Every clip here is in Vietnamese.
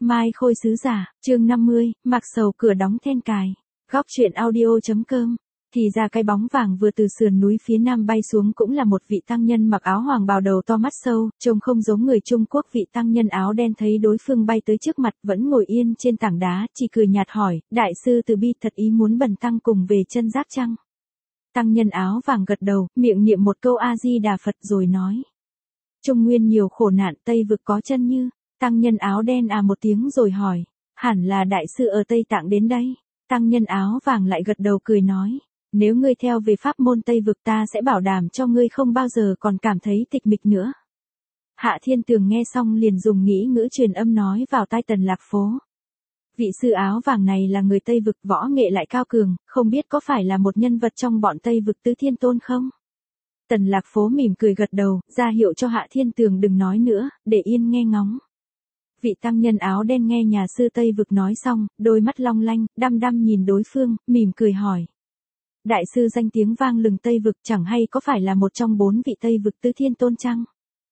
Mai Khôi sứ giả, chương 50, mặc sầu cửa đóng then cài. Góc truyện audio.com. Thì ra cái bóng vàng vừa từ sườn núi phía nam bay xuống cũng là một vị tăng nhân mặc áo hoàng bào đầu to mắt sâu, trông không giống người Trung Quốc. Vị tăng nhân áo đen thấy đối phương bay tới trước mặt vẫn ngồi yên trên tảng đá, chỉ cười nhạt hỏi, đại sư từ bi thật ý muốn bần tăng cùng về chân giáp chăng? Tăng nhân áo vàng gật đầu, miệng niệm một câu A-di-đà Phật rồi nói. Trung nguyên nhiều khổ nạn, Tây vực có chân như. Tăng nhân áo đen một tiếng rồi hỏi, hẳn là đại sư ở Tây Tạng đến đây. Tăng nhân áo vàng lại gật đầu cười nói, nếu ngươi theo về pháp môn Tây vực ta sẽ bảo đảm cho ngươi không bao giờ còn cảm thấy tịch mịch nữa. Hạ Thiên Tường nghe xong liền dùng nghĩ ngữ truyền âm nói vào tai Tần Lạc Phố. Vị sư áo vàng này là người Tây vực, võ nghệ lại cao cường, không biết có phải là một nhân vật trong bọn Tây vực Tứ Thiên Tôn không? Tần Lạc Phố mỉm cười gật đầu, ra hiệu cho Hạ Thiên Tường đừng nói nữa, để yên nghe ngóng. Vị tăng nhân áo đen nghe nhà sư Tây vực nói xong, đôi mắt long lanh, đăm đăm nhìn đối phương, mỉm cười hỏi. Đại sư danh tiếng vang lừng Tây vực, chẳng hay có phải là một trong 4 vị Tây vực Tứ Thiên Tôn chăng?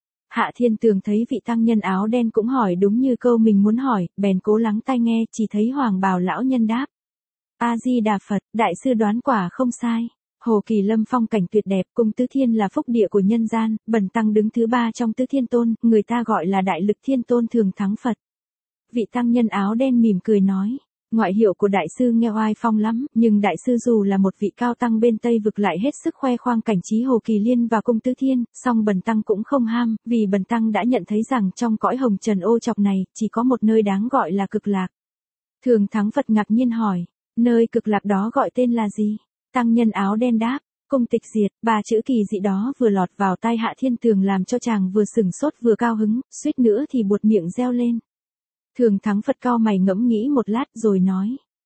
Hạ Thiên Tường thấy vị tăng nhân áo đen cũng hỏi đúng như câu mình muốn hỏi, bèn cố lắng tai nghe, chỉ thấy hoàng bào lão nhân đáp. A-di-đà Phật, đại sư đoán quả không sai. Hồ Kỳ Lâm phong cảnh tuyệt đẹp, cung Tứ Thiên là phúc địa của nhân gian, bần tăng đứng thứ 3 trong Tứ Thiên Tôn, người ta gọi là Đại Lực Thiên Tôn Thường Thắng Phật. Vị tăng nhân áo đen mỉm cười nói, ngoại hiệu của đại sư nghe oai phong lắm, nhưng đại sư dù là một vị cao tăng bên Tây vực lại hết sức khoe khoang cảnh trí Hồ Kỳ Liên và cung Tứ Thiên, song bần tăng cũng không ham, vì bần tăng đã nhận thấy rằng trong cõi hồng trần ô trọc này, chỉ có một nơi đáng gọi là Cực Lạc. Thường Thắng Phật ngạc nhiên hỏi, nơi Cực Lạc đó gọi tên là gì? Tăng nhân áo đen đáp, cung tịch diệt. 3 chữ kỳ dị đó vừa lọt vào tai Hạ Thiên Tường làm cho chàng vừa sửng sốt vừa cao hứng, suýt nữa thì buột miệng reo lên. Thường Thắng Phật cau mày ngẫm nghĩ một lát rồi nói.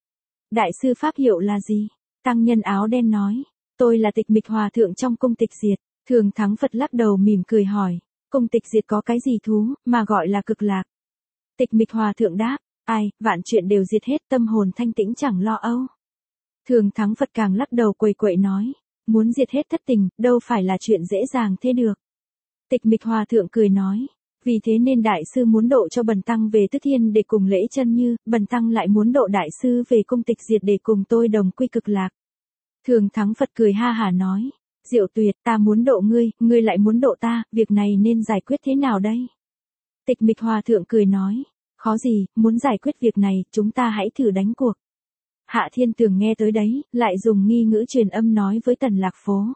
Đại sư pháp hiệu là gì? Tăng nhân áo đen nói, tôi là Tịch Mịch Hòa Thượng trong cung tịch diệt. Thường Thắng Phật lắc đầu mỉm cười hỏi, cung tịch diệt có cái gì thú mà gọi là Cực Lạc? Tịch Mịch Hòa Thượng đáp, ai, vạn chuyện đều diệt hết, tâm hồn thanh tĩnh chẳng lo âu. Thường Thắng Phật càng lắc đầu quầy quậy nói, muốn diệt hết thất tình, đâu phải là chuyện dễ dàng thế được. Tịch Mịch Hòa Thượng cười nói, vì thế nên đại sư muốn độ cho bần tăng về Tứ Thiên để cùng lễ chân như, bần tăng lại muốn độ đại sư về cung tịch diệt để cùng tôi đồng quy Cực Lạc. Thường Thắng Phật cười ha hả nói, diệu tuyệt, ta muốn độ ngươi, ngươi lại muốn độ ta, việc này nên giải quyết thế nào đây? Tịch Mịch Hòa Thượng cười nói, khó gì, muốn giải quyết việc này, chúng ta hãy thử đánh cuộc. Hạ Thiên Tường nghe tới đấy, lại dùng nghi ngữ truyền âm nói với Tần Lạc Phố.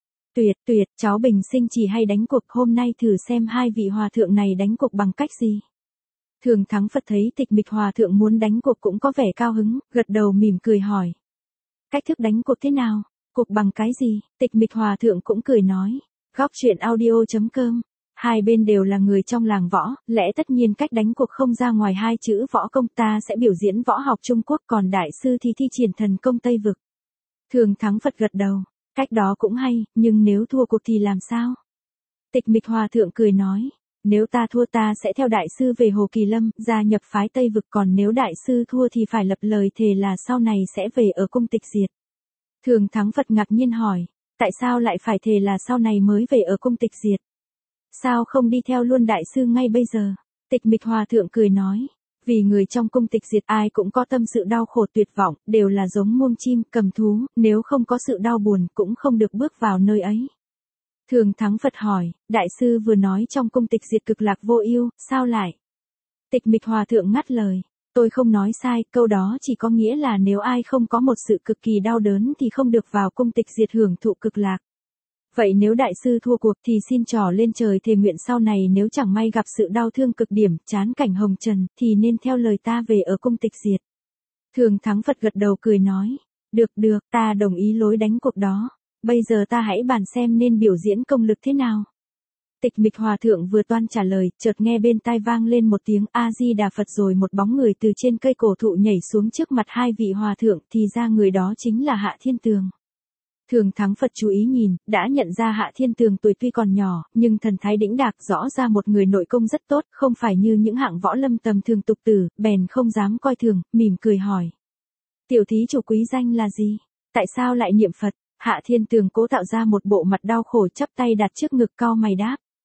Tuyệt, cháu bình sinh chỉ hay đánh cuộc, hôm nay thử xem hai vị hòa thượng này đánh cuộc bằng cách gì. Thường Thắng Phật thấy Tịch Mịch Hòa Thượng muốn đánh cuộc cũng có vẻ cao hứng, gật đầu mỉm cười hỏi. Cách thức đánh cuộc thế nào? Cuộc bằng cái gì? Tịch Mịch Hòa Thượng cũng cười nói. Góc truyện audio.com. Hai bên đều là người trong làng võ, lẽ tất nhiên cách đánh cuộc không ra ngoài 2 chữ võ công. Ta sẽ biểu diễn võ học Trung Quốc, còn đại sư thì thi triển thần công Tây vực. Thường Thắng Phật gật đầu, cách đó cũng hay, nhưng nếu thua cuộc thì làm sao? Tịch Mịch Hòa Thượng cười nói, nếu ta thua ta sẽ theo đại sư về Hồ Kỳ Lâm, gia nhập phái Tây vực, còn nếu đại sư thua thì phải lập lời thề là sau này sẽ về ở cung tịch diệt. Thường Thắng Phật ngạc nhiên hỏi, tại sao lại phải thề là sau này mới về ở cung tịch diệt? Sao không đi theo luôn đại sư ngay bây giờ? Tịch Mịch Hòa Thượng cười nói, vì người trong cung tịch diệt ai cũng có tâm sự đau khổ tuyệt vọng, đều là giống muông chim, cầm thú, nếu không có sự đau buồn cũng không được bước vào nơi ấy. Thường Thắng Phật hỏi, đại sư vừa nói trong cung tịch diệt Cực Lạc vô ưu, sao lại? Tịch Mịch Hòa Thượng ngắt lời, tôi không nói sai, câu đó chỉ có nghĩa là nếu ai không có một sự cực kỳ đau đớn thì không được vào cung tịch diệt hưởng thụ Cực Lạc. Vậy nếu đại sư thua cuộc thì xin trỏ lên trời thề nguyện sau này nếu chẳng may gặp sự đau thương cực điểm, chán cảnh hồng trần, thì nên theo lời ta về ở cung tịch diệt. Thường Thắng Phật gật đầu cười nói, được, ta đồng ý lối đánh cuộc đó. Bây giờ ta hãy bàn xem nên biểu diễn công lực thế nào. Tịch Mịch Hòa Thượng vừa toan trả lời, chợt nghe bên tai vang lên một tiếng A-di-đà Phật rồi một bóng người từ trên cây cổ thụ nhảy xuống trước mặt hai vị hòa thượng, thì ra người đó chính là Hạ Thiên Tường. Thường Thắng Phật chú ý nhìn, đã nhận ra Hạ Thiên Tường tuổi tuy còn nhỏ, nhưng thần thái đĩnh đạc, rõ ra một người nội công rất tốt, không phải như những hạng võ lâm tầm thường tục tử, bèn không dám coi thường, mỉm cười hỏi. Tiểu thí chủ quý danh là gì? Tại sao lại niệm Phật? Hạ Thiên Tường cố tạo ra một bộ mặt đau khổ, chắp tay đặt trước ngực cau mày đáp.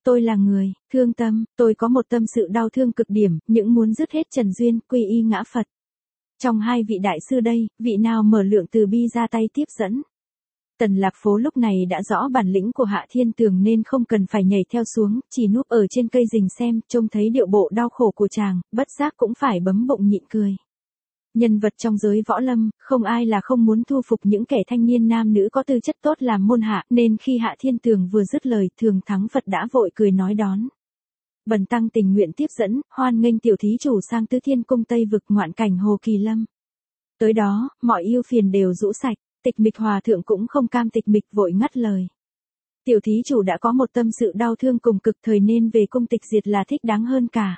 tôi là người, thương tâm, tôi có một tâm sự đau thương cực điểm, những muốn dứt hết trần duyên, quy y ngã Phật. Trong hai vị đại sư đây, vị nào mở lượng từ bi ra tay tiếp dẫn? Tần Lạc Phố lúc này đã rõ bản lĩnh của Hạ Thiên Tường nên không cần phải nhảy theo xuống, chỉ núp ở trên cây rình xem, trông thấy điệu bộ đau khổ của chàng, bất giác cũng phải bấm bụng nhịn cười. Nhân vật trong giới võ lâm, không ai là không muốn thu phục những kẻ thanh niên nam nữ có tư chất tốt làm môn hạ, nên khi Hạ Thiên Tường vừa dứt lời, Thường Thắng Phật đã vội cười nói đón. Bần tăng tình nguyện tiếp dẫn, hoan nghênh tiểu thí chủ sang Tứ Thiên Cung Tây vực ngoạn cảnh Hồ Kỳ Lâm. Tới đó, mọi ưu phiền đều rũ sạch. Tịch Mịch Hòa thượng cũng không cam tịch mịch vội ngắt lời. Tiểu thí chủ đã có một tâm sự đau thương cùng cực thời nên về cung tịch diệt là thích đáng hơn cả.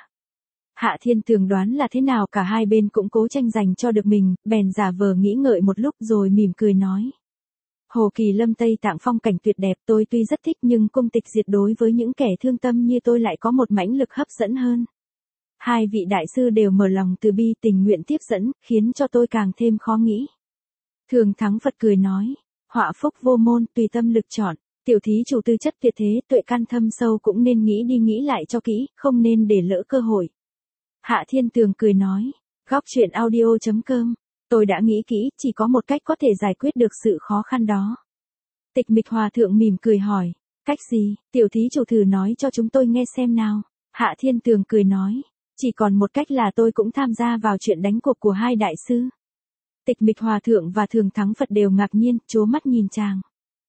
Hạ Thiên Tường đoán là thế nào cả hai bên cũng cố tranh giành cho được mình, bèn giả vờ nghĩ ngợi một lúc rồi mỉm cười nói. Hồ Kỳ Lâm Tây Tạng phong cảnh tuyệt đẹp tôi tuy rất thích nhưng cung tịch diệt đối với những kẻ thương tâm như tôi lại có một mãnh lực hấp dẫn hơn. Hai vị đại sư đều mở lòng từ bi tình nguyện tiếp dẫn, khiến cho tôi càng thêm khó nghĩ. Thường Thắng Phật cười nói, họa phúc vô môn tùy tâm lực chọn, tiểu thí chủ tư chất tuyệt thế tuệ căn thâm sâu cũng nên nghĩ đi nghĩ lại cho kỹ, không nên để lỡ cơ hội. Hạ Thiên Tường cười nói, góc truyện audio.com, tôi đã nghĩ kỹ, chỉ có một cách có thể giải quyết được sự khó khăn đó. Tịch Mịch Hòa thượng mỉm cười hỏi, cách gì, tiểu thí chủ thử nói cho chúng tôi nghe xem nào. Hạ Thiên Tường cười nói, chỉ còn một cách là tôi cũng tham gia vào chuyện đánh cuộc của hai đại sư. Tịch Mịch Hòa thượng và Thường Thắng Phật đều ngạc nhiên, trố mắt nhìn chàng.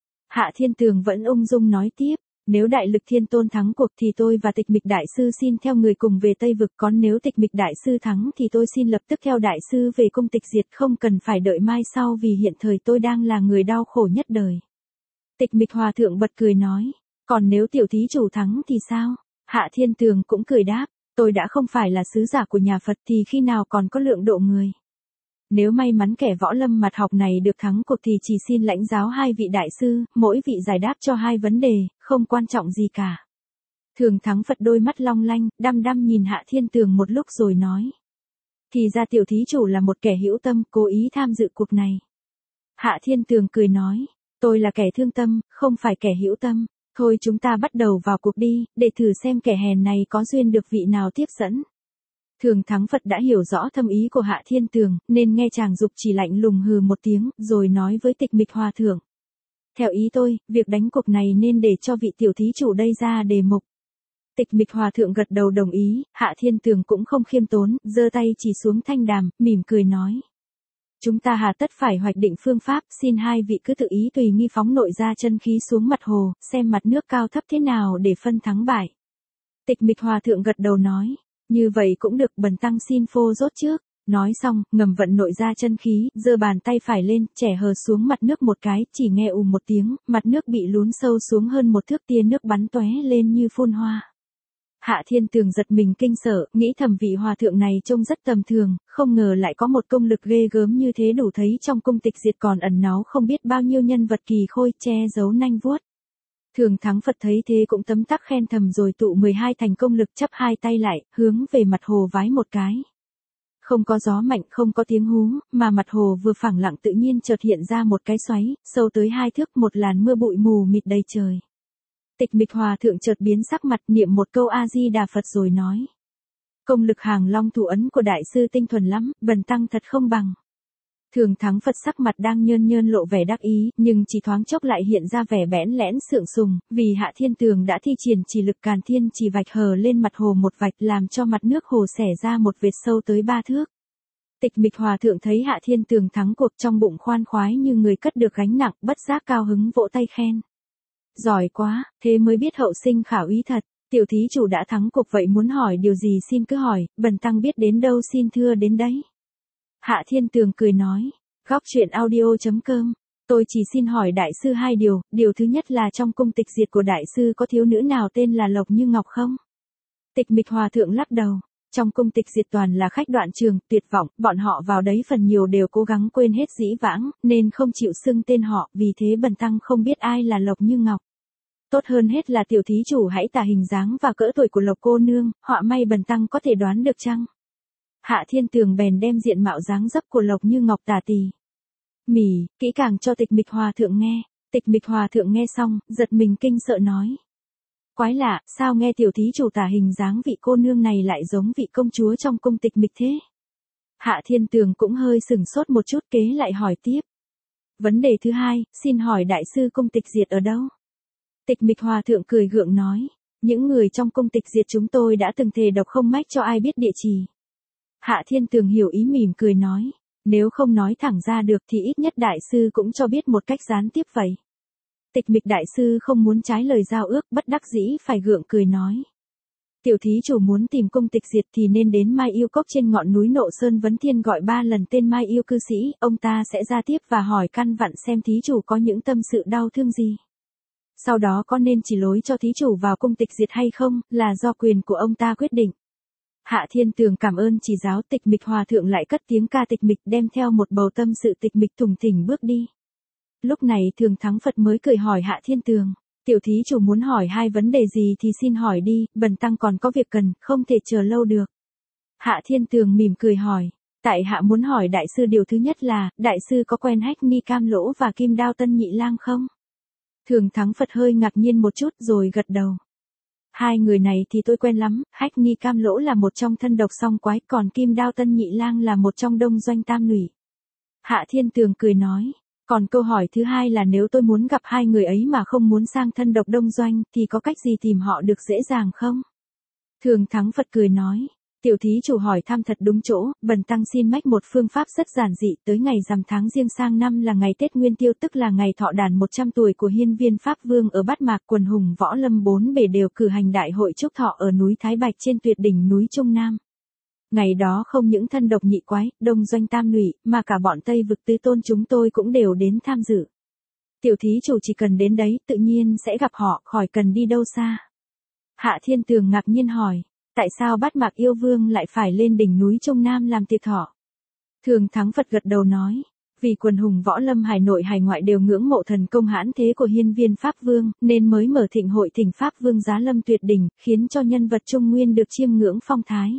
Hạ Thiên Tường vẫn ung dung nói tiếp, nếu Đại Lực Thiên Tôn thắng cuộc thì tôi và Tịch Mịch Đại Sư xin theo người cùng về Tây Vực, còn nếu Tịch Mịch Đại Sư thắng thì tôi xin lập tức theo Đại Sư về cung tịch diệt, không cần phải đợi mai sau vì hiện thời tôi đang là người đau khổ nhất đời. Tịch Mịch Hòa thượng bật cười nói, còn nếu tiểu thí chủ thắng thì sao? Hạ Thiên Tường cũng cười đáp, tôi đã không phải là sứ giả của nhà Phật thì khi nào còn có lượng độ người. Nếu may mắn kẻ võ lâm mặt học này được thắng cuộc thì chỉ xin lãnh giáo hai vị đại sư, mỗi vị giải đáp cho hai vấn đề, không quan trọng gì cả. Thường Thắng Phật đôi mắt long lanh, đăm đăm nhìn Hạ Thiên Tường một lúc rồi nói. Thì ra tiểu thí chủ là một kẻ hữu tâm, cố ý tham dự cuộc này. Hạ Thiên Tường cười nói, tôi là kẻ thương tâm, không phải kẻ hữu tâm. Thôi chúng ta bắt đầu vào cuộc đi, để thử xem kẻ hèn này có duyên được vị nào tiếp dẫn. Thường Thắng Phật đã hiểu rõ thâm ý của Hạ Thiên Tường, nên nghe chàng dục chỉ lạnh lùng hừ một tiếng, rồi nói với Tịch Mịch Hòa thượng. Theo ý tôi, việc đánh cuộc này nên để cho vị tiểu thí chủ đây ra đề mục. Tịch Mịch Hòa thượng gật đầu đồng ý, Hạ Thiên Tường cũng không khiêm tốn, giơ tay chỉ xuống thanh đàm, mỉm cười nói. Chúng ta hà tất phải hoạch định phương pháp, xin hai vị cứ tự ý tùy nghi phóng nội ra chân khí xuống mặt hồ, xem mặt nước cao thấp thế nào để phân thắng bại. Tịch Mịch Hòa thượng gật đầu nói. Như vậy cũng được, bần tăng xin phô rốt trước. Nói xong, ngầm vận nội ra chân khí, giơ bàn tay phải lên, chẻ hờ xuống mặt nước một cái, chỉ nghe một tiếng, mặt nước bị lún sâu xuống hơn một thước, tia nước bắn tóe lên như phun hoa. Hạ Thiên Tường giật mình kinh sợ, nghĩ thầm vị hòa thượng này trông rất tầm thường, không ngờ lại có một công lực ghê gớm như thế, đủ thấy trong cung tịch diệt còn ẩn náu không biết bao nhiêu nhân vật kỳ khôi, che giấu nanh vuốt. Thường Thắng Phật thấy thế cũng tấm tắc khen thầm rồi tụ 12 thành công lực, chắp hai tay lại, hướng về mặt hồ vái một cái. Không có gió mạnh, không có tiếng hú, mà mặt hồ vừa phẳng lặng tự nhiên chợt hiện ra một cái xoáy, sâu tới 2 thước, một làn mưa bụi mù mịt đầy trời. Tịch Mịch Hòa thượng chợt biến sắc mặt, niệm một câu A Di Đà Phật rồi nói: "Công lực Hàng Long thủ ấn của đại sư tinh thuần lắm, bần tăng thật không bằng." Thường Thắng Phật sắc mặt đang nhơn nhơn lộ vẻ đắc ý, nhưng chỉ thoáng chốc lại hiện ra vẻ bẽn lẽn sượng sùng, vì Hạ Thiên Tường đã thi triển chỉ lực Càn Thiên chỉ vạch hờ lên mặt hồ một vạch, làm cho mặt nước hồ xẻ ra một vệt sâu tới 3 thước. Tịch Mịch Hòa thượng thấy Hạ Thiên Tường thắng cuộc, trong bụng khoan khoái như người cất được gánh nặng, bất giác cao hứng vỗ tay khen: "Giỏi quá, thế mới biết hậu sinh khảo ý thật. Tiểu thí chủ đã thắng cuộc, vậy muốn hỏi điều gì xin cứ hỏi, bần tăng biết đến đâu xin thưa đến đấy." Hạ Thiên Tường cười nói: "Góc truyện audio.com, tôi chỉ xin hỏi đại sư 2 điều, điều thứ nhất là trong cung tịch diệt của đại sư có thiếu nữ nào tên là Lộc Như Ngọc không?" Tịch Mịch Hòa thượng lắc đầu: "Trong cung tịch diệt toàn là khách đoạn trường, tuyệt vọng, bọn họ vào đấy phần nhiều đều cố gắng quên hết dĩ vãng, nên không chịu xưng tên họ, vì thế bần tăng không biết ai là Lộc Như Ngọc. Tốt hơn hết là tiểu thí chủ hãy tả hình dáng và cỡ tuổi của Lộc cô nương, họa may bần tăng có thể đoán được chăng?" Hạ Thiên Tường bèn đem diện mạo dáng dấp của Lộc Như Ngọc tả tỉ mỉ, kỹ càng cho Tịch Mịch Hòa thượng nghe. Tịch Mịch Hòa thượng nghe xong, giật mình kinh sợ nói: Quái lạ, sao nghe tiểu thí chủ tả hình dáng vị cô nương này lại giống vị công chúa trong cung Tịch Mịch thế? Hạ Thiên Tường cũng hơi sửng sốt một chút, kế lại hỏi tiếp. Vấn đề thứ hai, xin hỏi đại sư cung Tịch Diệt ở đâu? Tịch Mịch Hòa thượng cười gượng nói, những người trong cung Tịch Diệt chúng tôi đã từng thề độc không mách cho ai biết địa chỉ. Hạ Thiên Tường hiểu ý, mỉm cười nói, nếu không nói thẳng ra được thì ít nhất đại sư cũng cho biết một cách gián tiếp vậy. Tịch Mịch đại sư không muốn trái lời giao ước, bất đắc dĩ phải gượng cười nói. Tiểu thí chủ muốn tìm cung Tịch Diệt thì nên đến Mai Yêu Cốc trên ngọn núi Nộ Sơn vấn thiên gọi 3 lần tên Mai Yêu cư sĩ, ông ta sẽ ra tiếp và hỏi căn vặn xem thí chủ có những tâm sự đau thương gì. Sau đó có nên chỉ lối cho thí chủ vào cung Tịch Diệt hay không, là do quyền của ông ta quyết định. Hạ Thiên Tường cảm ơn chỉ giáo. Tịch Mịch Hòa thượng lại cất tiếng ca tịch mịch, đem theo một bầu tâm sự tịch mịch thùng thình bước đi. Lúc này Thường Thắng Phật mới cười hỏi Hạ Thiên Tường, tiểu thí chủ muốn hỏi 2 vấn đề gì thì xin hỏi đi, bần tăng còn có việc cần, không thể chờ lâu được. Hạ Thiên Tường mỉm cười hỏi, tại hạ muốn hỏi đại sư điều thứ nhất là, đại sư có quen Hách Ni Cam Lỗ và Kim Đao Tân Nhị Lang không? Thường Thắng Phật hơi ngạc nhiên một chút rồi gật đầu. 2 người này thì tôi quen lắm, Hách Ni Cam Lỗ là một trong thân độc song quái, còn Kim Đao Tân Nhị Lang là một trong đông doanh tam nủy. Hạ Thiên Tường cười nói, còn câu hỏi thứ hai là nếu tôi muốn gặp 2 người ấy mà không muốn sang thân độc đông doanh thì có cách gì tìm họ được dễ dàng không? Thường Thắng Phật cười nói, tiểu thí chủ hỏi thăm thật đúng chỗ, bần tăng xin mách một phương pháp rất giản dị. Tới ngày rằm tháng Giêng sang năm là ngày Tết Nguyên Tiêu, tức là ngày thọ đàn 100 tuổi của Hiên Viên Pháp Vương ở Bát Mạc, quần hùng võ lâm 4 bề đều cử hành đại hội chúc thọ ở núi Thái Bạch trên tuyệt đỉnh núi Trung Nam. Ngày đó không những thân độc nhị quái, đông doanh tam nủy, mà cả bọn Tây vực tứ tôn chúng tôi cũng đều đến tham dự. Tiểu thí chủ chỉ cần đến đấy, tự nhiên sẽ gặp họ, khỏi cần đi đâu xa. Hạ Thiên Tường ngạc nhiên hỏi, tại sao Bát Mạc yêu vương lại phải lên đỉnh núi Trung Nam làm tiệc thọ? Thường Thắng Phật gật đầu nói, vì quần hùng võ lâm hải nội hải ngoại đều ngưỡng mộ thần công hãn thế của Hiên Viên Pháp Vương, nên mới mở thịnh hội thỉnh Pháp Vương giá lâm tuyệt đỉnh, khiến cho nhân vật Trung Nguyên được chiêm ngưỡng phong thái.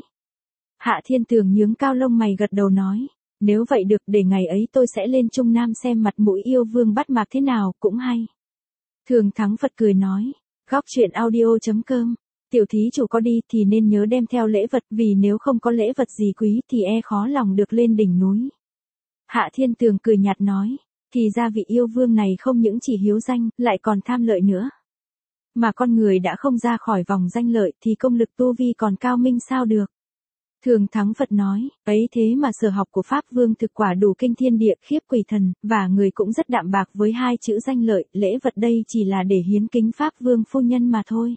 Hạ Thiên Tường nhướng cao lông mày gật đầu nói, nếu vậy được, để ngày ấy tôi sẽ lên Trung Nam xem mặt mũi yêu vương Bát Mạc thế nào, cũng hay. Thường Thắng Phật cười nói, góc truyện audio.com, tiểu thí chủ có đi thì nên nhớ đem theo lễ vật, vì nếu không có lễ vật gì quý thì khó lòng được lên đỉnh núi. Hạ Thiên Tường cười nhạt nói, thì ra vị yêu vương này không những chỉ hiếu danh, lại còn tham lợi nữa. Mà con người đã không ra khỏi vòng danh lợi thì công lực tu vi còn cao minh sao được. Thường Thắng Phật nói, ấy thế mà sở học của Pháp Vương thực quả đủ kinh thiên địa, khiếp quỷ thần, và người cũng rất đạm bạc với 2 chữ danh lợi, lễ vật đây chỉ là để hiến kính Pháp Vương phu nhân mà thôi.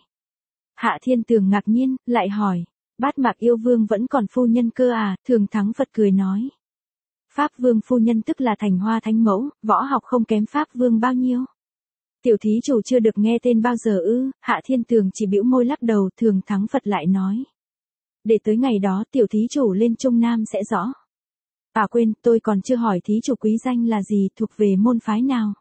Hạ Thiên Tường ngạc nhiên, lại hỏi, Bát Mạc yêu vương vẫn còn phu nhân cơ à? Thường Thắng Phật cười nói, Pháp Vương phu nhân tức là Thành Hoa Thánh Mẫu, võ học không kém Pháp Vương bao nhiêu. Tiểu thí chủ chưa được nghe tên bao giờ ư? Hạ Thiên Tường chỉ bĩu môi lắc đầu. Thường Thắng Phật lại nói, để tới ngày đó tiểu thí chủ lên Trung Nam sẽ rõ. À quên, tôi còn chưa hỏi thí chủ quý danh là gì, thuộc về môn phái nào?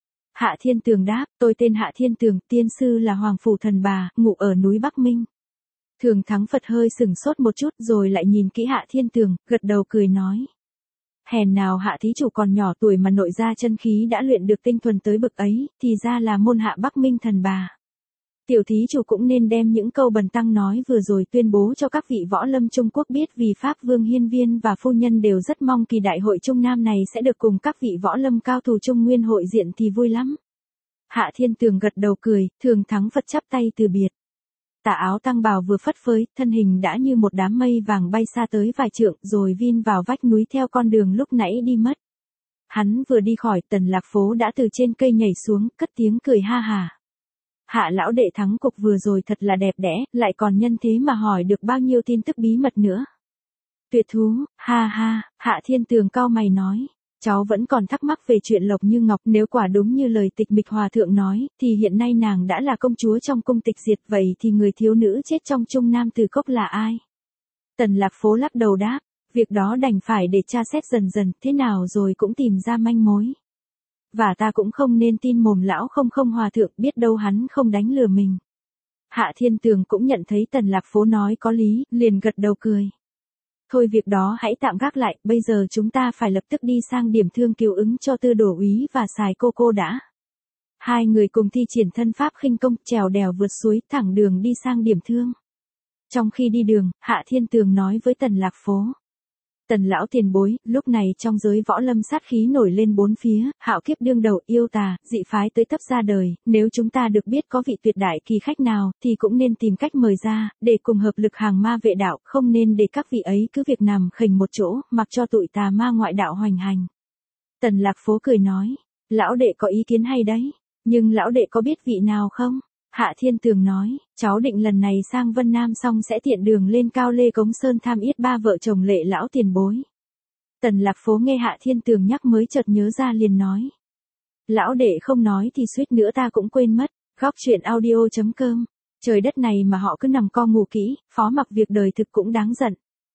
Hạ Thiên Tường đáp, tôi tên Hạ Thiên Tường, tiên sư là Hoàng Phủ Thần Bà, ngụ ở núi Bắc Minh. Thường Thắng Phật hơi sửng sốt một chút rồi lại nhìn kỹ Hạ Thiên Tường, gật đầu cười nói, hèn nào Hạ thí chủ còn nhỏ tuổi mà nội gia chân khí đã luyện được tinh thuần tới bực ấy, thì ra là môn Hạ Bắc Minh Thần Bà. Tiểu thí chủ cũng nên đem những câu bần tăng nói vừa rồi tuyên bố cho các vị võ lâm Trung Quốc biết, vì Pháp Vương Hiên Viên và phu nhân đều rất mong kỳ đại hội Trung Nam này sẽ được cùng các vị võ lâm cao thủ Trung Nguyên hội diện thì vui lắm. Hạ Thiên Tường gật đầu cười. Thường Thắng Phật chắp tay từ biệt. Tà áo tăng bào vừa phất phới, thân hình đã như một đám mây vàng bay xa tới vài trượng rồi vin vào vách núi theo con đường lúc nãy đi mất. Hắn vừa đi khỏi, Tần Lạc Phố đã từ trên cây nhảy xuống, cất tiếng cười ha hà. Hạ lão đệ thắng cuộc vừa rồi thật là đẹp đẽ, lại còn nhân thế mà hỏi được bao nhiêu tin tức bí mật nữa. Tuyệt thú, ha ha. Hạ Thiên Tường cau mày nói, cháu vẫn còn thắc mắc về chuyện Lộc Như Ngọc, nếu quả đúng như lời Tịch Mịch Hòa thượng nói, thì hiện nay nàng đã là công chúa trong cung Tịch Diệt, vậy thì người thiếu nữ chết trong Trung Nam Từ Cốc là ai? Tần Lạc Phố lắc đầu đáp, việc đó đành phải để tra xét dần dần, thế nào rồi cũng tìm ra manh mối. Và ta cũng không nên tin mồm lão không hòa thượng, biết đâu hắn không đánh lừa mình. Hạ Thiên Tường cũng nhận thấy Tần Lạc Phố nói có lý, liền gật đầu cười. Thôi việc đó hãy tạm gác lại, bây giờ chúng ta phải lập tức đi sang điểm thương cứu ứng cho Tư Đổ úy và Sài cô đã. Hai người cùng thi triển thân pháp khinh công, trèo đèo vượt suối, thẳng đường đi sang điểm thương. Trong khi đi đường, Hạ Thiên Tường nói với Tần Lạc Phố. Tần lão tiền bối, lúc này trong giới võ lâm sát khí nổi lên bốn phía, hạo kiếp đương đầu, yêu tà, dị phái tới tấp ra đời, nếu chúng ta được biết có vị tuyệt đại kỳ khách nào, thì cũng nên tìm cách mời ra, để cùng hợp lực hàng ma vệ đạo, không nên để các vị ấy cứ việc nằm khềnh một chỗ, mặc cho tụi tà ma ngoại đạo hoành hành. Tần Lạc Phố cười nói, lão đệ có ý kiến hay đấy, nhưng lão đệ có biết vị nào không? Hạ Thiên Tường nói, cháu định lần này sang Vân Nam xong sẽ tiện đường lên Cao Lê Cống Sơn tham yết ba vợ chồng Lệ lão tiền bối. Tần Lạc Phố nghe Hạ Thiên Tường nhắc mới chợt nhớ ra liền nói. Lão đệ không nói thì suýt nữa ta cũng quên mất, góc chuyện audio.com. Trời đất này mà họ cứ nằm co ngủ kỹ, phó mặc việc đời thực cũng đáng giận.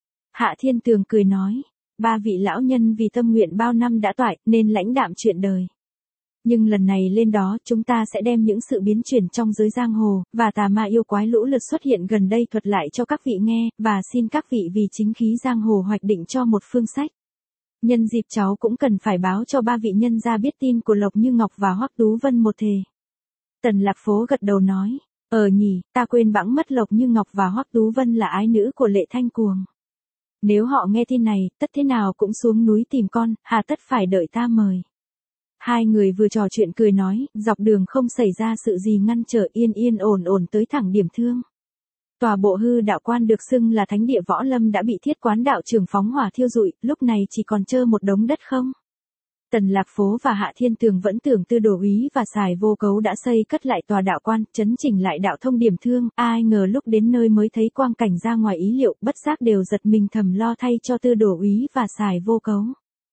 Hạ Thiên Tường cười nói, ba vị lão nhân vì tâm nguyện bao năm đã toại, nên lãnh đạm chuyện đời. Nhưng lần này lên đó chúng ta sẽ đem những sự biến chuyển trong giới giang hồ, và tà ma yêu quái lũ lượt xuất hiện gần đây thuật lại cho các vị nghe, và xin các vị vì chính khí giang hồ hoạch định cho một phương sách. Nhân dịp cháu cũng cần phải báo cho ba vị nhân gia biết tin của Lộc Như Ngọc và Hoắc Tú Vân một thề. Tần Lạc Phố gật đầu nói, nhỉ, ta quên bẵng mất Lộc Như Ngọc và Hoắc Tú Vân là ái nữ của Lệ Thanh Cuồng. Nếu họ nghe tin này, tất thế nào cũng xuống núi tìm con, hà tất phải đợi ta mời. Hai người vừa trò chuyện cười nói, dọc đường không xảy ra sự gì ngăn trở, yên yên ổn ổn tới thẳng điểm thương. Tòa Bộ Hư Đạo Quan được xưng là thánh địa võ lâm đã bị Thiết Quán đạo trưởng phóng hỏa thiêu rụi, lúc này chỉ còn trơ một đống đất không. Tần Lạc Phố và Hạ Thiên Tường vẫn tưởng Tư Đồ Úy và Sài Vô Cấu đã xây cất lại tòa đạo quan, chấn chỉnh lại đạo thông điểm thương, ai ngờ lúc đến nơi mới thấy quang cảnh ra ngoài ý liệu, bất giác đều giật mình thầm lo thay cho Tư Đồ Úy và Sài Vô Cấu.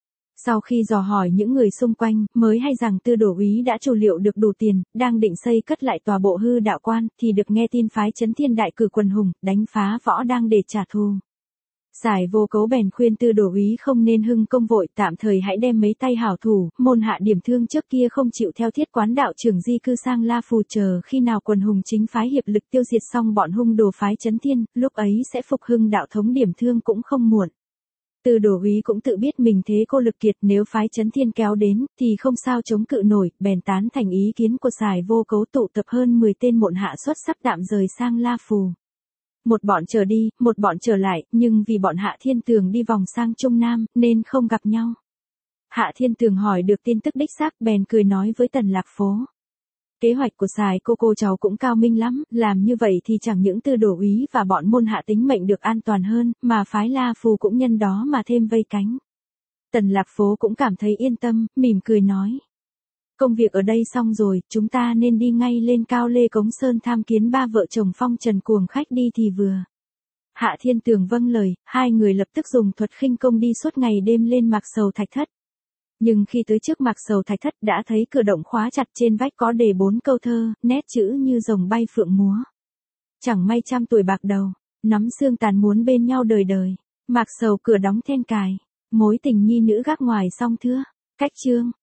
Sau khi dò hỏi những người xung quanh, mới hay rằng Tư Đồ Úy đã trù liệu được đủ tiền, đang định xây cất lại tòa Bộ Hư Đạo Quan, thì được nghe tin phái Chấn Thiên đại cử quần hùng, đánh phá võ đang để trả thù. Sài Vô Cấu bèn khuyên Tư Đồ Úy không nên hưng công vội, tạm thời hãy đem mấy tay hảo thủ, môn hạ điểm thương trước kia không chịu theo Thiết Quán đạo trưởng di cư sang La Phù, chờ khi nào quần hùng chính phái hiệp lực tiêu diệt xong bọn hung đồ phái Chấn Thiên, lúc ấy sẽ phục hưng đạo thống điểm thương cũng không muộn. Tư Đồ Úy cũng tự biết mình thế cô lực kiệt, nếu phái Chấn Thiên kéo đến, thì không sao chống cự nổi, bèn tán thành ý kiến của Sài Vô Cấu, tụ tập hơn 10 tên môn hạ xuất sắc tạm rời sang La Phù. Một bọn trở đi, một bọn trở lại, nhưng vì bọn Hạ Thiên Tường đi vòng sang Trung Nam, nên không gặp nhau. Hạ Thiên Tường hỏi được tin tức đích xác, bèn cười nói với Tần Lạc Phố. Kế hoạch của Sài cô cháu cũng cao minh lắm, làm như vậy thì chẳng những Tư Đồ Úy và bọn môn hạ tính mệnh được an toàn hơn, mà phái La Phù cũng nhân đó mà thêm vây cánh. Tần Lạc Phố cũng cảm thấy yên tâm, mỉm cười nói. Công việc ở đây xong rồi, chúng ta nên đi ngay lên Cao Lê Cống Sơn tham kiến ba vợ chồng Phong Trần cuồng khách đi thì vừa. Hạ Thiên Tường vâng lời, hai người lập tức dùng thuật khinh công đi suốt ngày đêm lên Mạc Sầu Thạch Thất. Nhưng khi tới trước Mạc Sầu Thạch Thất đã thấy cửa động khóa chặt, trên vách có đề 4 câu thơ, nét chữ như rồng bay phượng múa. Chẳng may trăm tuổi bạc đầu, nắm xương tàn muốn bên nhau đời đời. Mạc Sầu cửa đóng then cài, mối tình nhi nữ gác ngoài song thưa. Cách chương.